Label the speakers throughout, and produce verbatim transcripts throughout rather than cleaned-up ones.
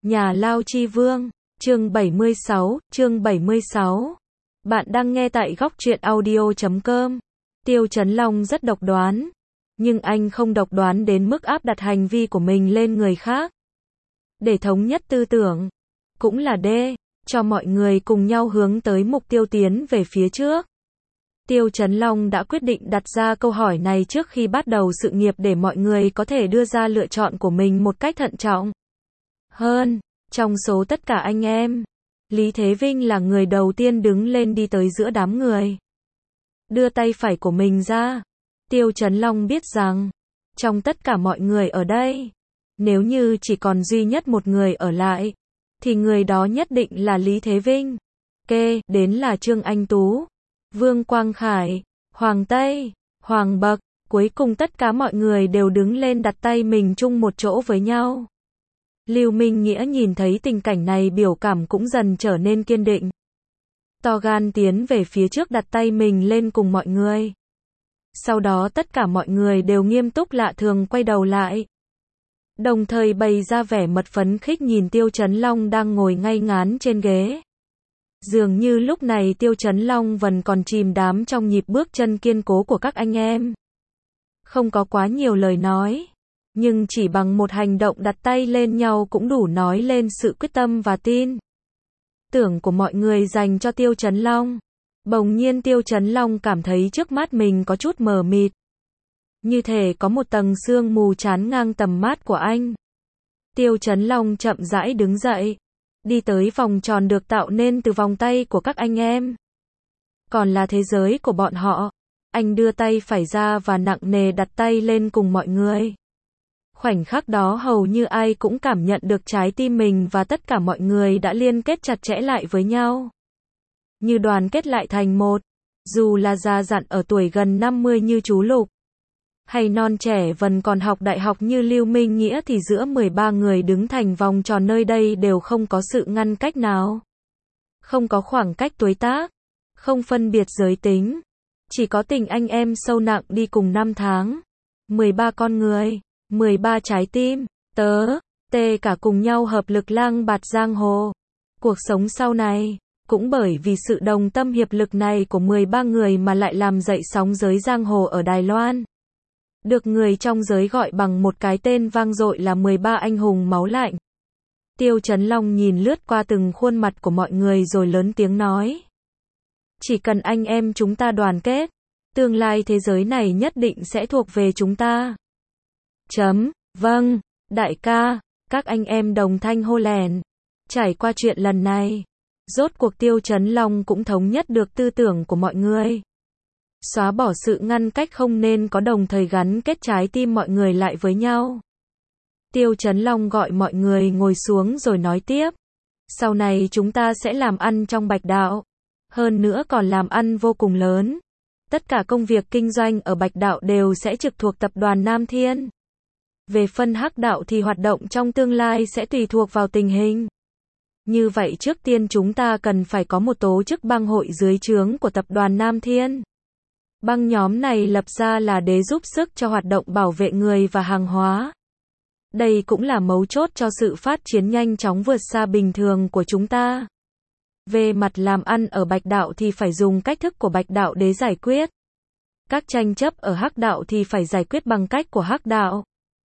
Speaker 1: Nhà Lao Chi Vương, chương bảy mươi sáu, chương bảy mươi sáu. Bạn đang nghe tại góc truyện audio chấm com. Tiêu Chấn Long rất độc đoán, nhưng anh không độc đoán đến mức áp đặt hành vi của mình lên người khác. Để thống nhất tư tưởng, cũng là để cho mọi người cùng nhau hướng tới mục tiêu tiến về phía trước. Tiêu Chấn Long đã quyết định đặt ra câu hỏi này trước khi bắt đầu sự nghiệp để mọi người có thể đưa ra lựa chọn của mình một cách thận trọng hơn. Trong số tất cả anh em, Lý Thế Vinh là người đầu tiên đứng lên đi tới giữa đám người. Đưa tay phải của mình ra. Tiêu Chấn Long biết rằng, trong tất cả mọi người ở đây, nếu như chỉ còn duy nhất một người ở lại, thì người đó nhất định là Lý Thế Vinh. Kê, đến là Trương Anh Tú, Vương Quang Khải, Hoàng Tây, Hoàng Bậc. Cuối cùng tất cả mọi người đều đứng lên đặt tay mình chung một chỗ với nhau. Lưu Minh Nghĩa nhìn thấy tình cảnh này biểu cảm cũng dần trở nên kiên định. To gan tiến về phía trước đặt tay mình lên cùng mọi người. Sau đó tất cả mọi người đều nghiêm túc lạ thường quay đầu lại. Đồng thời bày ra vẻ mật phấn khích nhìn Tiêu Chấn Long đang ngồi ngay ngắn trên ghế. Dường như lúc này Tiêu Chấn Long vẫn còn chìm đắm trong nhịp bước chân kiên cố của các anh em. Không có quá nhiều lời nói, nhưng chỉ bằng một hành động đặt tay lên nhau cũng đủ nói lên sự quyết tâm và tin tưởng của mọi người dành cho Tiêu Chấn Long. Bỗng nhiên Tiêu Chấn Long cảm thấy trước mắt mình có chút mờ mịt, như thể có một tầng sương mù chắn ngang tầm mắt của anh. Tiêu Chấn Long chậm rãi đứng dậy, đi tới vòng tròn được tạo nên từ vòng tay của các anh em. Còn là thế giới của bọn họ. Anh đưa tay phải ra và nặng nề đặt tay lên cùng mọi người. Khoảnh khắc đó hầu như ai cũng cảm nhận được trái tim mình và tất cả mọi người đã liên kết chặt chẽ lại với nhau. Như đoàn kết lại thành một. Dù là già dặn ở tuổi gần năm mươi như chú Lục, hay non trẻ vẫn còn học đại học như Lưu Minh Nghĩa thì giữa mười ba người đứng thành vòng tròn nơi đây đều không có sự ngăn cách nào. Không có khoảng cách tuổi tác, không phân biệt giới tính. Chỉ có tình anh em sâu nặng đi cùng năm tháng. mười ba con người, mười ba trái tim, tớ, tê cả cùng nhau hợp lực lang bạt giang hồ. Cuộc sống sau này, cũng bởi vì sự đồng tâm hiệp lực này của mười ba người mà lại làm dậy sóng giới giang hồ ở Đài Loan. Được người trong giới gọi bằng một cái tên vang dội là mười ba anh hùng máu lạnh. Tiêu Chấn Long nhìn lướt qua từng khuôn mặt của mọi người rồi lớn tiếng nói. Chỉ cần anh em chúng ta đoàn kết, tương lai thế giới này nhất định sẽ thuộc về chúng ta. Chấm, vâng, đại ca, các anh em đồng thanh hô lèn. Trải qua chuyện lần này, rốt cuộc Tiêu Chấn Long cũng thống nhất được tư tưởng của mọi người. Xóa bỏ sự ngăn cách không nên có, đồng thời gắn kết trái tim mọi người lại với nhau. Tiêu Chấn Long gọi mọi người ngồi xuống rồi nói tiếp. Sau này chúng ta sẽ làm ăn trong Bạch Đạo. Hơn nữa còn làm ăn vô cùng lớn. Tất cả công việc kinh doanh ở Bạch Đạo đều sẽ trực thuộc tập đoàn Nam Thiên. Về phân Hắc Đạo thì hoạt động trong tương lai sẽ tùy thuộc vào tình hình. Như vậy trước tiên chúng ta cần phải có một tổ chức bang hội dưới trướng của tập đoàn Nam Thiên. Băng nhóm này lập ra là để giúp sức cho hoạt động bảo vệ người và hàng hóa. Đây cũng là mấu chốt cho sự phát triển nhanh chóng vượt xa bình thường của chúng ta. Về mặt làm ăn ở Bạch Đạo thì phải dùng cách thức của Bạch Đạo để giải quyết. Các tranh chấp ở Hắc Đạo thì phải giải quyết bằng cách của Hắc Đạo.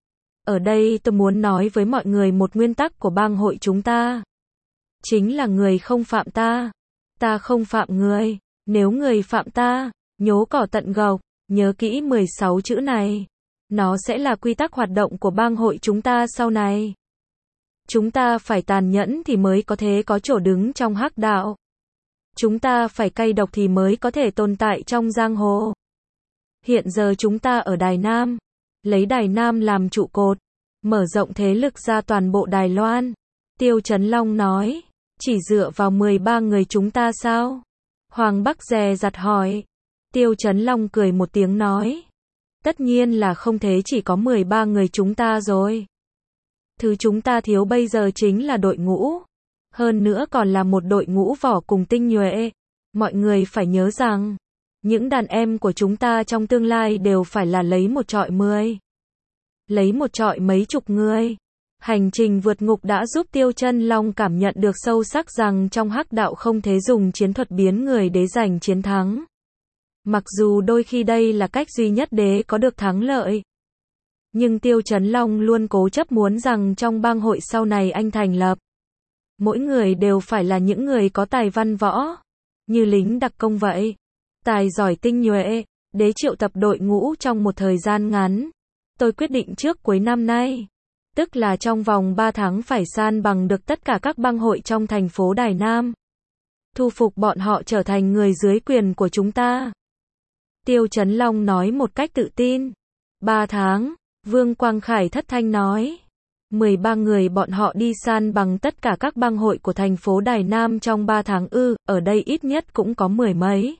Speaker 1: Ở đây tôi muốn nói với mọi người một nguyên tắc của bang hội chúng ta. Chính là người không phạm ta, ta không phạm người. Nếu người phạm ta, nhổ cỏ tận gốc. Nhớ kỹ mười sáu chữ này. Nó sẽ là quy tắc hoạt động của bang hội chúng ta sau này. Chúng ta phải tàn nhẫn thì mới có thể có chỗ đứng trong Hắc Đạo. Chúng ta phải cay độc thì mới có thể tồn tại trong giang hồ. Hiện giờ chúng ta ở Đài Nam, lấy Đài Nam làm trụ cột, mở rộng thế lực ra toàn bộ Đài Loan. Tiêu Chấn Long nói, chỉ dựa vào mười ba người chúng ta sao? Hoàng Bắc dè dặt hỏi. Tiêu Chấn Long cười một tiếng nói, tất nhiên là không thể chỉ có mười ba người chúng ta rồi. Thứ chúng ta thiếu bây giờ chính là đội ngũ. Hơn nữa còn là một đội ngũ vỏ cùng tinh nhuệ. Mọi người phải nhớ rằng, những đàn em của chúng ta trong tương lai đều phải là lấy một trọi mười. Lấy một trọi mấy chục người. Hành trình vượt ngục đã giúp Tiêu Chân Long cảm nhận được sâu sắc rằng trong hắc đạo không thể dùng chiến thuật biến người để giành chiến thắng. Mặc dù đôi khi đây là cách duy nhất để có được thắng lợi. Nhưng Tiêu Chấn Long luôn cố chấp muốn rằng trong bang hội sau này anh thành lập, mỗi người đều phải là những người có tài văn võ, như lính đặc công vậy, tài giỏi tinh nhuệ, để triệu tập đội ngũ trong một thời gian ngắn. Tôi quyết định trước cuối năm nay, tức là trong vòng ba tháng phải san bằng được tất cả các bang hội trong thành phố Đài Nam. Thu phục bọn họ trở thành người dưới quyền của chúng ta. Tiêu Chấn Long nói một cách tự tin. Ba tháng, Vương Quang Khải thất thanh nói. mười ba người bọn họ đi san bằng tất cả các bang hội của thành phố Đài Nam trong ba tháng ư, ở đây ít nhất cũng có mười mấy,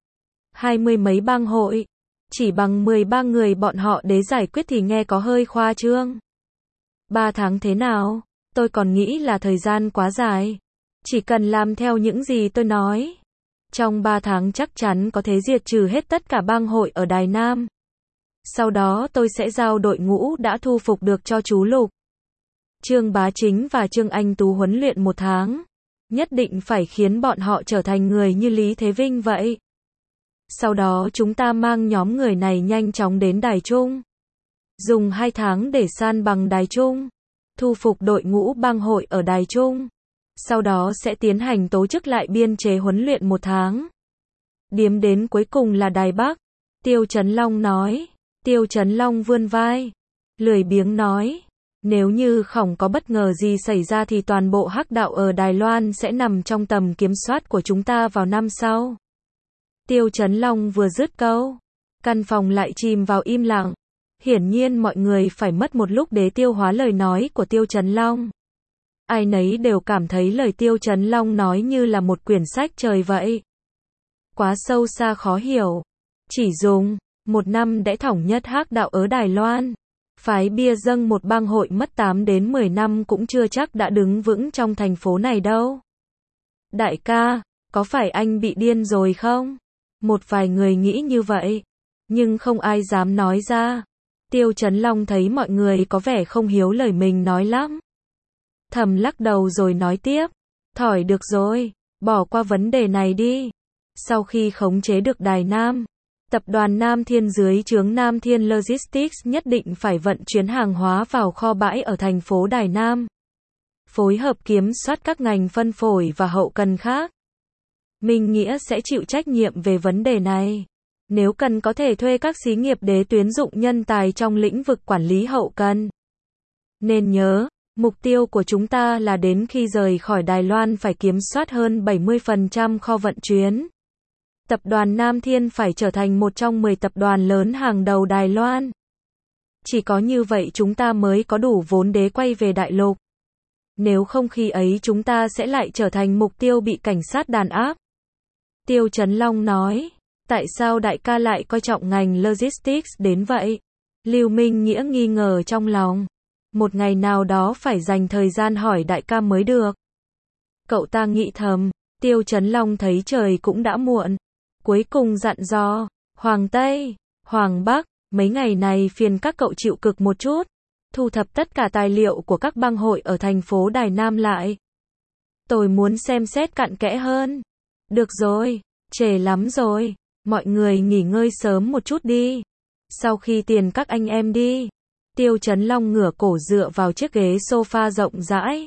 Speaker 1: hai mươi mấy bang hội. Chỉ bằng mười ba người bọn họ để giải quyết thì nghe có hơi khoa trương. Ba tháng thế nào? Tôi còn nghĩ là thời gian quá dài. Chỉ cần làm theo những gì tôi nói, trong ba tháng chắc chắn có thể diệt trừ hết tất cả bang hội ở Đài Nam. Sau đó tôi sẽ giao đội ngũ đã thu phục được cho chú Lục, Trương Bá Chính và Trương Anh Tú huấn luyện một tháng. Nhất định phải khiến bọn họ trở thành người như Lý Thế Vinh vậy. Sau đó chúng ta mang nhóm người này nhanh chóng đến Đài Trung. Dùng hai tháng để san bằng Đài Trung, thu phục đội ngũ bang hội ở Đài Trung. Sau đó sẽ tiến hành tổ chức lại biên chế huấn luyện một tháng. Điếm đến cuối cùng là Đài Bắc. Tiêu Chấn Long nói. Tiêu Chấn Long vươn vai, lười biếng nói. Nếu như không có bất ngờ gì xảy ra thì toàn bộ hắc đạo ở Đài Loan sẽ nằm trong tầm kiểm soát của chúng ta vào năm sau. Tiêu Chấn Long vừa dứt câu, căn phòng lại chìm vào im lặng. Hiển nhiên mọi người phải mất một lúc để tiêu hóa lời nói của Tiêu Chấn Long. Ai nấy đều cảm thấy lời Tiêu Chấn Long nói như là một quyển sách trời vậy. Quá sâu xa khó hiểu. Chỉ dùng một năm để thống nhất hắc đạo ở Đài Loan, phái bia dâng một bang hội mất tám đến mười năm cũng chưa chắc đã đứng vững trong thành phố này đâu. Đại ca, có phải anh bị điên rồi không? Một vài người nghĩ như vậy, nhưng không ai dám nói ra. Tiêu Chấn Long thấy mọi người có vẻ không hiếu lời mình nói lắm, thầm lắc đầu rồi nói tiếp. Thỏi được rồi, bỏ qua vấn đề này đi. Sau khi khống chế được Đài Nam, tập đoàn Nam Thiên dưới trướng Nam Thiên Logistics nhất định phải vận chuyển hàng hóa vào kho bãi ở thành phố Đài Nam, phối hợp kiểm soát các ngành phân phối và hậu cần khác. Minh Nghĩa sẽ chịu trách nhiệm về vấn đề này. Nếu cần có thể thuê các xí nghiệp để tuyển dụng nhân tài trong lĩnh vực quản lý hậu cần. Nên nhớ, mục tiêu của chúng ta là đến khi rời khỏi Đài Loan phải kiểm soát hơn bảy mươi phần trăm kho vận chuyển. Tập đoàn Nam Thiên phải trở thành một trong mười tập đoàn lớn hàng đầu Đài Loan. Chỉ có như vậy chúng ta mới có đủ vốn để quay về đại lục. Nếu không khi ấy chúng ta sẽ lại trở thành mục tiêu bị cảnh sát đàn áp. Tiêu Chấn Long nói. Tại sao đại ca lại coi trọng ngành logistics đến vậy? Lưu Minh Nghĩa nghi ngờ trong lòng. Một ngày nào đó phải dành thời gian hỏi đại ca mới được. Cậu ta nghĩ thầm. Tiêu Chấn Long thấy trời cũng đã muộn, cuối cùng dặn dò. Hoàng Tây, Hoàng Bắc, mấy ngày này phiền các cậu chịu cực một chút, thu thập tất cả tài liệu của các bang hội ở thành phố Đài Nam lại. Tôi muốn xem xét cặn kẽ hơn. Được rồi, trễ lắm rồi. Mọi người nghỉ ngơi sớm một chút đi. Sau khi tiền các anh em đi. Tiêu Chấn Long ngửa cổ dựa vào chiếc ghế sofa rộng rãi,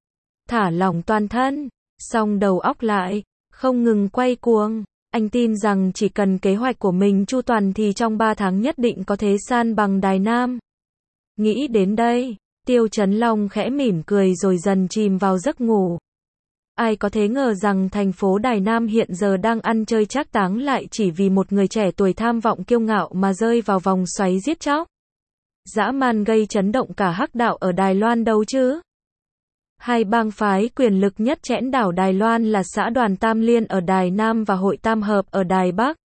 Speaker 1: thả lỏng toàn thân, song đầu óc lại không ngừng quay cuồng. Anh tin rằng chỉ cần kế hoạch của mình chu toàn thì trong ba tháng nhất định có thể san bằng Đài Nam. Nghĩ đến đây, Tiêu Chấn Long khẽ mỉm cười rồi dần chìm vào giấc ngủ. Ai có thể ngờ rằng thành phố Đài Nam hiện giờ đang ăn chơi trác táng lại chỉ vì một người trẻ tuổi tham vọng kiêu ngạo mà rơi vào vòng xoáy giết chóc dã man gây chấn động cả hắc đạo ở Đài Loan đâu chứ. Hai bang phái quyền lực nhất chẽn đảo Đài Loan là xã đoàn Tam Liên ở Đài Nam và hội Tam Hợp ở Đài Bắc.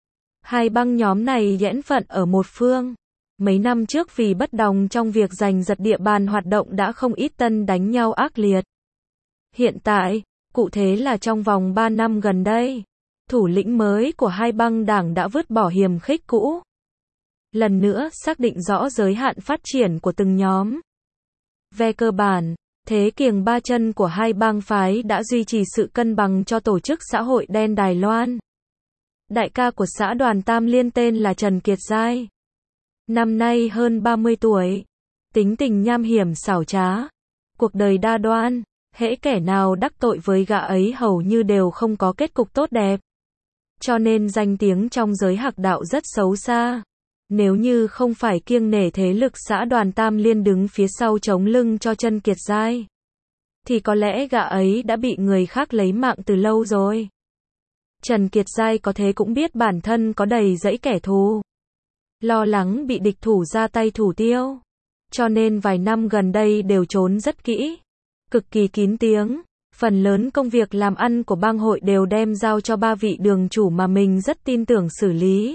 Speaker 1: Hai bang nhóm này nhẫn phận ở một phương. Mấy năm trước vì bất đồng trong việc giành giật địa bàn hoạt động đã không ít tân đánh nhau ác liệt. Hiện tại, cụ thể là trong vòng ba năm gần đây, thủ lĩnh mới của hai bang đảng đã vứt bỏ hiềm khích cũ. Lần nữa xác định rõ giới hạn phát triển của từng nhóm. Về cơ bản, thế kiềng ba chân của hai bang phái đã duy trì sự cân bằng cho tổ chức xã hội đen Đài Loan. Đại ca của xã đoàn Tam Liên tên là Trần Kiệt Giai. Năm nay hơn ba mươi tuổi. Tính tình nham hiểm xảo trá. Cuộc đời đa đoan. Hễ kẻ nào đắc tội với gã ấy hầu như đều không có kết cục tốt đẹp. Cho nên danh tiếng trong giới hạc đạo rất xấu xa. Nếu như không phải kiêng nể thế lực xã đoàn Tam Liên đứng phía sau chống lưng cho Trần Kiệt Giai, thì có lẽ gã ấy đã bị người khác lấy mạng từ lâu rồi. Trần Kiệt Giai có thế cũng biết bản thân có đầy dẫy kẻ thù. Lo lắng bị địch thủ ra tay thủ tiêu. Cho nên vài năm gần đây đều trốn rất kỹ. Cực kỳ kín tiếng. Phần lớn công việc làm ăn của bang hội đều đem giao cho ba vị đường chủ mà mình rất tin tưởng xử lý.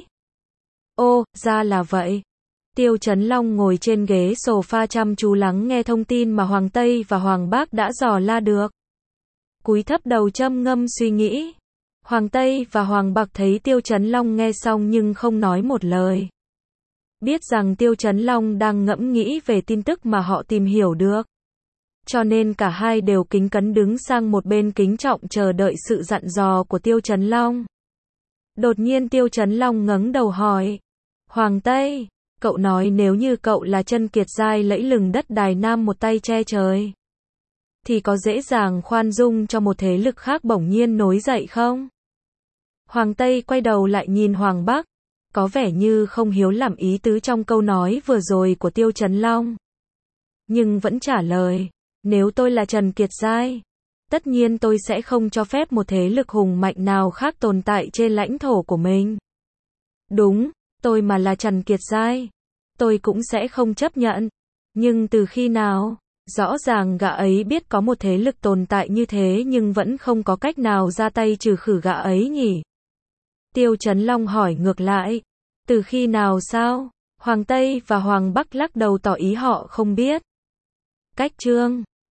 Speaker 1: Ô, ra là vậy. Tiêu Chấn Long ngồi trên ghế sofa chăm chú lắng nghe thông tin mà Hoàng Tây và Hoàng Bác đã dò la được. Cúi thấp đầu châm ngâm suy nghĩ. Hoàng Tây và Hoàng Bạc thấy Tiêu Chấn Long nghe xong nhưng không nói một lời. Biết rằng Tiêu Chấn Long đang ngẫm nghĩ về tin tức mà họ tìm hiểu được. Cho nên cả hai đều kính cẩn đứng sang một bên kính trọng chờ đợi sự dặn dò của Tiêu Chấn Long. Đột nhiên Tiêu Chấn Long ngẩng đầu hỏi. Hoàng Tây, cậu nói nếu như cậu là Trần Kiệt Giai lẫy lừng đất Đài Nam một tay che trời, thì có dễ dàng khoan dung cho một thế lực khác bỗng nhiên nổi dậy không? Hoàng Tây quay đầu lại nhìn Hoàng Bắc, có vẻ như không hiểu lắm ý tứ trong câu nói vừa rồi của Tiêu Chấn Long. Nhưng vẫn trả lời, nếu tôi là Trần Kiệt Giai, tất nhiên tôi sẽ không cho phép một thế lực hùng mạnh nào khác tồn tại trên lãnh thổ của mình. Đúng, tôi mà là Trần Kiệt Giai, tôi cũng sẽ không chấp nhận. Nhưng từ khi nào? Rõ ràng gã ấy biết có một thế lực tồn tại như thế nhưng vẫn không có cách nào ra tay trừ khử gã ấy nhỉ? Tiêu Chấn Long hỏi ngược lại. Từ khi nào sao? Hoàng Tây và Hoàng Bắc lắc đầu tỏ ý họ không biết. Cách chương